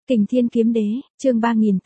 Kình Thiên Kiếm Đế, chương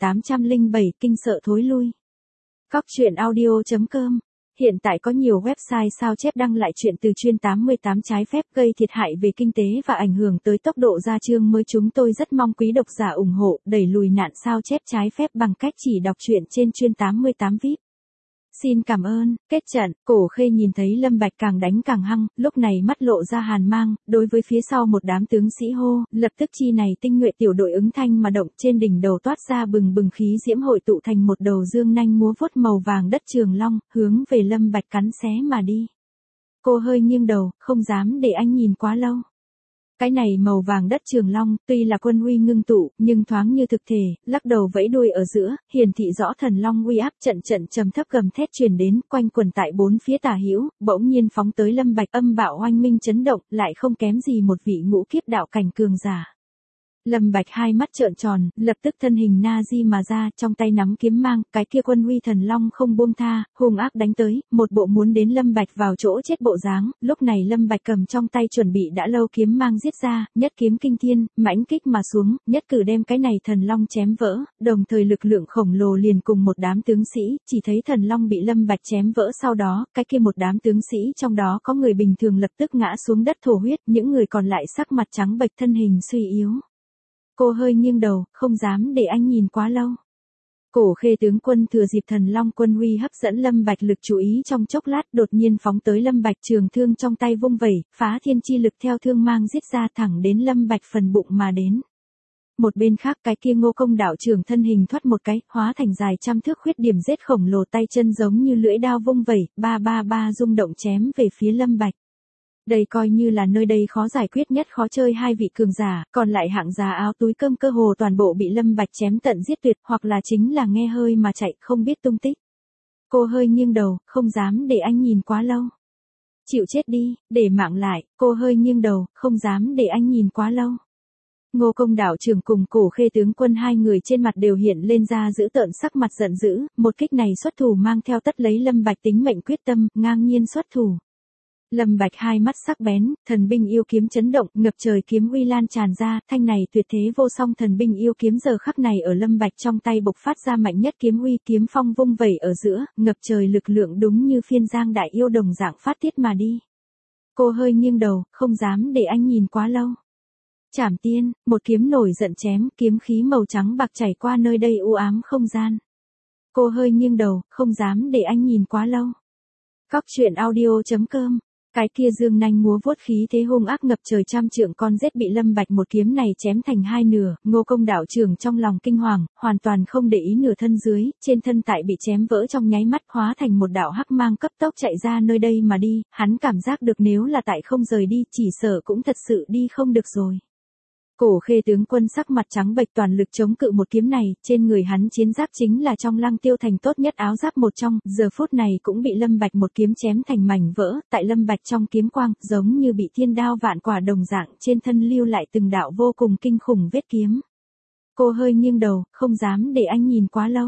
3807, kinh sợ thối lui. Cóc truyện audio.com. Hiện tại có nhiều website sao chép đăng lại chuyện từ chuyên 88 trái phép gây thiệt hại về kinh tế và ảnh hưởng tới tốc độ ra chương mới. Chúng tôi rất mong quý độc giả ủng hộ, đẩy lùi nạn sao chép trái phép bằng cách chỉ đọc truyện trên chuyên 88 VIP. Xin cảm ơn. Kết trận, Cổ Khê nhìn thấy Lâm Bạch càng đánh càng hăng, lúc này mắt lộ ra hàn mang, đối với phía sau một đám tướng sĩ hô, lập tức chi này tinh nhuệ tiểu đội ứng thanh mà động, trên đỉnh đầu toát ra bừng bừng khí diễm hội tụ thành một đầu dương nanh múa vuốt màu vàng đất trường long, hướng về Lâm Bạch cắn xé mà đi. Cô hơi nghiêng đầu, không dám để anh nhìn quá lâu. Cái này màu vàng đất trường long, tuy là quân uy ngưng tụ, nhưng thoáng như thực thể, lắc đầu vẫy đuôi ở giữa, hiển thị rõ thần long uy áp. Trận trận trầm thấp gầm thét truyền đến, quanh quần tại bốn phía tả hữu, bỗng nhiên phóng tới Lâm Bạch, âm bạo oanh minh chấn động, lại không kém gì một vị ngũ kiếp đạo cảnh cường giả. Lâm Bạch hai mắt trợn tròn, lập tức thân hình na di mà ra, trong tay nắm kiếm mang, cái kia quân uy thần long không buông tha, hung ác đánh tới, một bộ muốn đến Lâm Bạch vào chỗ chết bộ dáng. Lúc này Lâm Bạch cầm trong tay chuẩn bị đã lâu kiếm mang giết ra, nhất kiếm kinh thiên, mãnh kích mà xuống, nhất cử đem cái này thần long chém vỡ, đồng thời lực lượng khổng lồ liền cùng một đám tướng sĩ, chỉ thấy thần long bị Lâm Bạch chém vỡ, sau đó, cái kia một đám tướng sĩ trong đó có người bình thường lập tức ngã xuống đất thổ huyết, những người còn lại sắc mặt trắng bệch, thân hình suy yếu. Cô hơi nghiêng đầu, không dám để anh nhìn quá lâu. Cổ Khê tướng quân thừa dịp thần long quân uy hấp dẫn Lâm Bạch lực chú ý trong chốc lát, đột nhiên phóng tới Lâm Bạch, trường thương trong tay vung vẩy, phá thiên chi lực theo thương mang giết ra thẳng đến Lâm Bạch phần bụng mà đến. Một bên khác, cái kia Ngô Công đạo trưởng thân hình thoát một cái, hóa thành dài trăm thước khuyết điểm rết khổng lồ, tay chân giống như lưỡi đao vung vẩy, ba rung động chém về phía Lâm Bạch. Đây coi như là nơi đây khó giải quyết nhất, khó chơi hai vị cường giả, còn lại hạng giá áo túi cơm cơ hồ toàn bộ bị Lâm Bạch chém tận giết tuyệt, hoặc là chính là nghe hơi mà chạy, không biết tung tích. Cô hơi nghiêng đầu, không dám để anh nhìn quá lâu. Chịu chết đi, để mạng lại. Cô hơi nghiêng đầu, không dám để anh nhìn quá lâu. Ngô Công đạo trưởng cùng Cổ Khê tướng quân hai người trên mặt đều hiện lên ra dữ tợn sắc mặt giận dữ, một kích này xuất thủ mang theo tất lấy Lâm Bạch tính mệnh quyết tâm, ngang nhiên xuất thủ. Lâm Bạch hai mắt sắc bén, thần binh yêu kiếm chấn động, ngập trời kiếm uy lan tràn ra, thanh này tuyệt thế vô song thần binh yêu kiếm giờ khắc này ở Lâm Bạch trong tay bộc phát ra mạnh nhất kiếm uy, kiếm phong vung vẩy ở giữa, ngập trời lực lượng đúng như phiên giang đại yêu đồng dạng phát tiết mà đi. Cô hơi nghiêng đầu, không dám để anh nhìn quá lâu. Trảm tiên, một kiếm nổi giận chém, kiếm khí màu trắng bạc chảy qua nơi đây u ám không gian. Cô hơi nghiêng đầu, không dám để anh nhìn quá lâu. Cóc truyện audio.com. Cái kia dương nanh múa vuốt khí thế hung ác ngập trời trăm trượng con rết bị Lâm Bạch một kiếm này chém thành hai nửa. Ngô Công đạo trưởng trong lòng kinh hoàng, hoàn toàn không để ý nửa thân dưới, trên thân tại bị chém vỡ trong nháy mắt hóa thành một đạo hắc mang cấp tốc chạy ra nơi đây mà đi. Hắn cảm giác được nếu là tại không rời đi, chỉ sợ cũng thật sự đi không được rồi. Cổ Khê tướng quân sắc mặt trắng bệch toàn lực chống cự một kiếm này, trên người hắn chiến giáp chính là trong Lăng Tiêu thành tốt nhất áo giáp một trong, giờ phút này cũng bị Lâm Bạch một kiếm chém thành mảnh vỡ, tại Lâm Bạch trong kiếm quang, giống như bị thiên đao vạn quả đồng dạng, trên thân lưu lại từng đạo vô cùng kinh khủng vết kiếm. Cô hơi nghiêng đầu, không dám để anh nhìn quá lâu.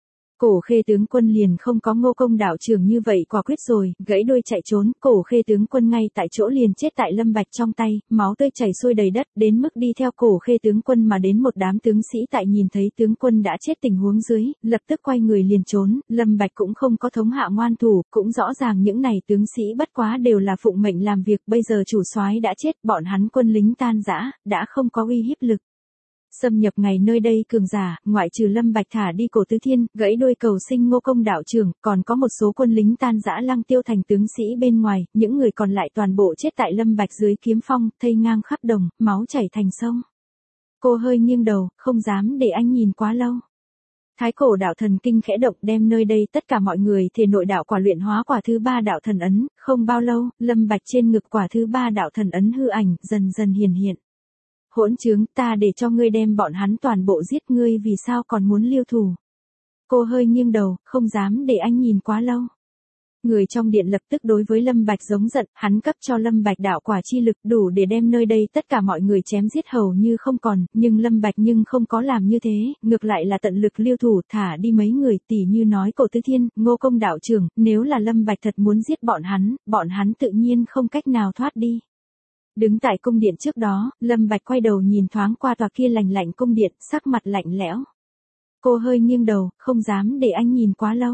Cổ Khê tướng quân liền không có Ngô Công đạo trưởng như vậy quả quyết rồi, gãy đuôi chạy trốn, Cổ Khê tướng quân ngay tại chỗ liền chết tại Lâm Bạch trong tay, máu tươi chảy xuôi đầy đất, đến mức đi theo Cổ Khê tướng quân mà đến một đám tướng sĩ tại nhìn thấy tướng quân đã chết tình huống dưới, lập tức quay người liền trốn. Lâm Bạch cũng không có thống hạ ngoan thủ, cũng rõ ràng những này tướng sĩ bất quá đều là phụng mệnh làm việc, bây giờ chủ soái đã chết, bọn hắn quân lính tan rã, đã không có uy hiếp lực. Xâm nhập ngày nơi đây cường giả, ngoại trừ Lâm Bạch thả đi Cổ Tứ Thiên, gãy đuôi cầu sinh Ngô Công đạo trưởng, còn có một số quân lính tan rã Lăng Tiêu thành tướng sĩ bên ngoài, những người còn lại toàn bộ chết tại Lâm Bạch dưới kiếm phong, thây ngang khắp đồng, máu chảy thành sông. Cô hơi nghiêng đầu, không dám để anh nhìn quá lâu. Thái Cổ đạo thần kinh khẽ động, đem nơi đây tất cả mọi người thể nội đạo quả luyện hóa quả thứ ba đạo thần ấn, không bao lâu, Lâm Bạch trên ngực quả thứ ba đạo thần ấn hư ảnh, dần dần hiển hiện. Hỗn trướng, ta để cho ngươi đem bọn hắn toàn bộ giết, ngươi vì sao còn muốn lưu thủ. Cô hơi nghiêng đầu, không dám để anh nhìn quá lâu. Người trong điện lập tức đối với Lâm Bạch giống giận, hắn cấp cho Lâm Bạch đạo quả chi lực đủ để đem nơi đây tất cả mọi người chém giết hầu như không còn, nhưng Lâm Bạch nhưng không có làm như thế, ngược lại là tận lực lưu thủ, thả đi mấy người, tỉ như nói Cổ Tứ Thiên, Ngô Công đạo trưởng, nếu là Lâm Bạch thật muốn giết bọn hắn tự nhiên không cách nào thoát đi. Đứng tại cung điện trước đó, Lâm Bạch quay đầu nhìn thoáng qua tòa kia lạnh lạnh cung điện, sắc mặt lạnh lẽo. Cô hơi nghiêng đầu, không dám để anh nhìn quá lâu.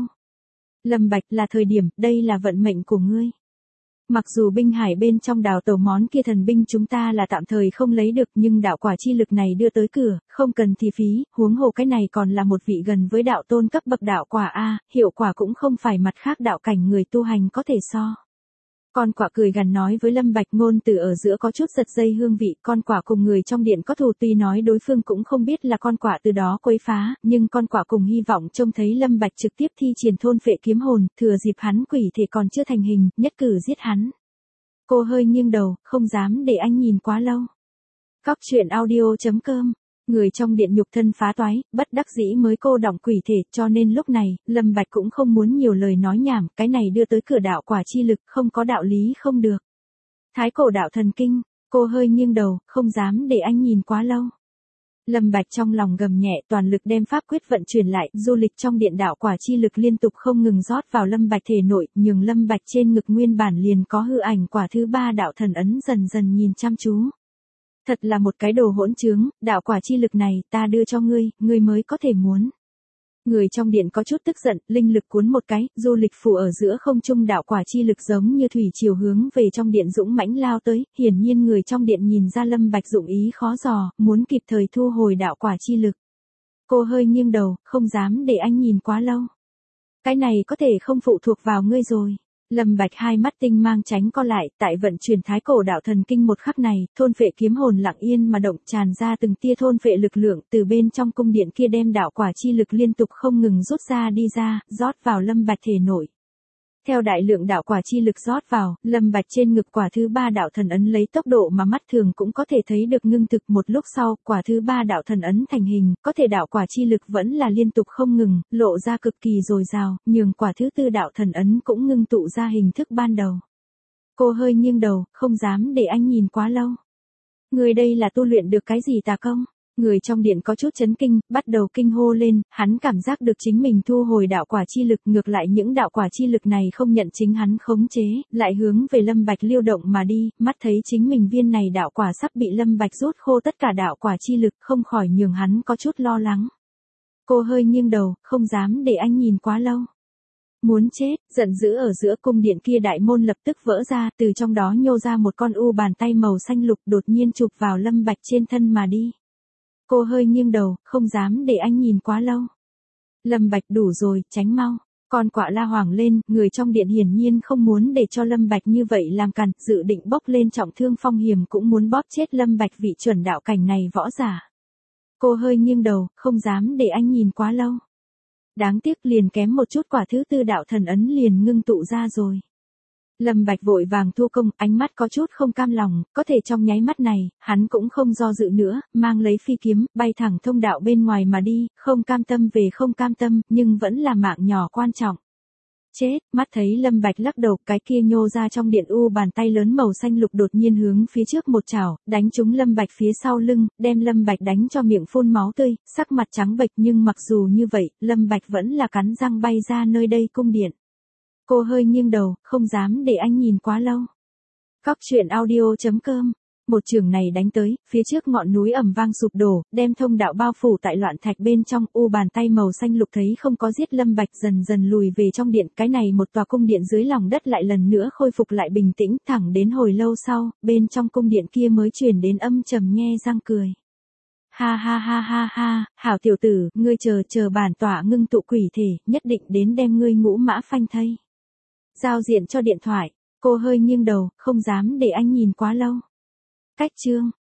Lâm Bạch, là thời điểm, đây là vận mệnh của ngươi. Mặc dù binh hải bên trong đào tẩu món kia thần binh chúng ta là tạm thời không lấy được, nhưng đạo quả chi lực này đưa tới cửa, không cần thì phí, huống hồ cái này còn là một vị gần với đạo tôn cấp bậc đạo quả a, hiệu quả cũng không phải mặt khác đạo cảnh người tu hành có thể so. Con quạ cười gằn nói với Lâm Bạch, ngôn từ ở giữa có chút giật dây hương vị, con quạ cùng người trong điện có thù, tuy nói đối phương cũng không biết là con quạ từ đó quấy phá, nhưng con quạ cùng hy vọng trông thấy Lâm Bạch trực tiếp thi triển thôn phệ kiếm hồn, thừa dịp hắn quỷ thể còn chưa thành hình, nhất cử giết hắn. Cô hơi nghiêng đầu, không dám để anh nhìn quá lâu. Cóc truyện audio.com. Người trong điện nhục thân phá toái, bất đắc dĩ mới cô đọng quỷ thể, cho nên lúc này, Lâm Bạch cũng không muốn nhiều lời nói nhảm, cái này đưa tới cửa đạo quả chi lực, không có đạo lý không được. Thái cổ đạo thần kinh, cô hơi nghiêng đầu, không dám để anh nhìn quá lâu. Lâm Bạch trong lòng gầm nhẹ, toàn lực đem pháp quyết vận chuyển lại, du lịch trong điện đạo quả chi lực liên tục không ngừng rót vào Lâm Bạch thể nội, nhường Lâm Bạch trên ngực nguyên bản liền có hư ảnh quả thứ 3 đạo thần ấn dần dần nhìn chăm chú. Thật là một cái đồ hỗn trướng, đạo quả chi lực này ta đưa cho ngươi, ngươi mới có thể muốn. Người trong điện có chút tức giận, linh lực cuốn một cái, du lịch phủ ở giữa không trung đạo quả chi lực giống như thủy chiều hướng về trong điện dũng mãnh lao tới, hiển nhiên người trong điện nhìn ra Lâm Bạch dụng ý khó dò, muốn kịp thời thu hồi đạo quả chi lực. Cô hơi nghiêng đầu, không dám để anh nhìn quá lâu. Cái này có thể không phụ thuộc vào ngươi rồi. Lâm Bạch hai mắt tinh mang tránh co lại, tại vận chuyển thái cổ đạo thần kinh một khắc này, thôn phệ kiếm hồn lặng yên mà động, tràn ra từng tia thôn phệ lực lượng, từ bên trong cung điện kia đem đạo quả chi lực liên tục không ngừng rút ra đi ra, rót vào Lâm Bạch thể nội. Theo đại lượng đạo quả chi lực rót vào, Lâm Bạch trên ngực quả thứ 3 đạo thần ấn lấy tốc độ mà mắt thường cũng có thể thấy được ngưng thực, một lúc sau, quả thứ 3 đạo thần ấn thành hình, có thể đạo quả chi lực vẫn là liên tục không ngừng, lộ ra cực kỳ dồi dào, nhường quả thứ 4 đạo thần ấn cũng ngưng tụ ra hình thức ban đầu. Cô hơi nghiêng đầu, không dám để anh nhìn quá lâu. Người đây là tu luyện được cái gì tà công? Người trong điện có chút chấn kinh, bắt đầu kinh hô lên, hắn cảm giác được chính mình thu hồi đạo quả chi lực, ngược lại những đạo quả chi lực này không nhận chính hắn khống chế, lại hướng về Lâm Bạch liêu động mà đi, mắt thấy chính mình viên này đạo quả sắp bị Lâm Bạch rút khô tất cả đạo quả chi lực, không khỏi nhường hắn có chút lo lắng. Cô hơi nghiêng đầu, không dám để anh nhìn quá lâu. Muốn chết, giận dữ ở giữa cung điện kia đại môn lập tức vỡ ra, từ trong đó nhô ra một con u bàn tay màu xanh lục đột nhiên chụp vào Lâm Bạch trên thân mà đi. Cô hơi nghiêng đầu, không dám để anh nhìn quá lâu. Lâm Bạch đủ rồi, tránh mau. Con quạ la hoảng lên, người trong điện hiển nhiên không muốn để cho Lâm Bạch như vậy làm càn, dự định bốc lên trọng thương phong hiểm cũng muốn bóp chết Lâm Bạch vị chuẩn đạo cảnh này võ giả. Cô hơi nghiêng đầu, không dám để anh nhìn quá lâu. Đáng tiếc liền kém một chút quả thứ 4 đạo thần ấn liền ngưng tụ ra rồi. Lâm Bạch vội vàng thu công, ánh mắt có chút không cam lòng, có thể trong nháy mắt này, hắn cũng không do dự nữa, mang lấy phi kiếm, bay thẳng thông đạo bên ngoài mà đi, không cam tâm về không cam tâm, nhưng vẫn là mạng nhỏ quan trọng. Chết, mắt thấy Lâm Bạch lắc đầu, cái kia nhô ra trong điện u bàn tay lớn màu xanh lục đột nhiên hướng phía trước một chảo, đánh trúng Lâm Bạch phía sau lưng, đem Lâm Bạch đánh cho miệng phun máu tươi, sắc mặt trắng bệch, nhưng mặc dù như vậy, Lâm Bạch vẫn là cắn răng bay ra nơi đây cung điện. Cô hơi nghiêng đầu, không dám để anh nhìn quá lâu. Cóc truyện audio.com. Một trường này đánh tới, phía trước ngọn núi ầm vang sụp đổ, đem thông đạo bao phủ tại loạn thạch bên trong, u bàn tay màu xanh lục thấy không có giết Lâm Bạch dần dần lùi về trong điện, cái này một tòa cung điện dưới lòng đất lại lần nữa khôi phục lại bình tĩnh, thẳng đến hồi lâu sau, bên trong cung điện kia mới truyền đến âm trầm nhe răng cười. Ha ha ha ha ha, hảo tiểu tử, ngươi chờ bản tỏa ngưng tụ quỷ thể, nhất định đến đem ngươi ngũ mã phanh thây. Giao diện cho điện thoại, cô hơi nghiêng đầu, không dám để anh nhìn quá lâu. Cách chương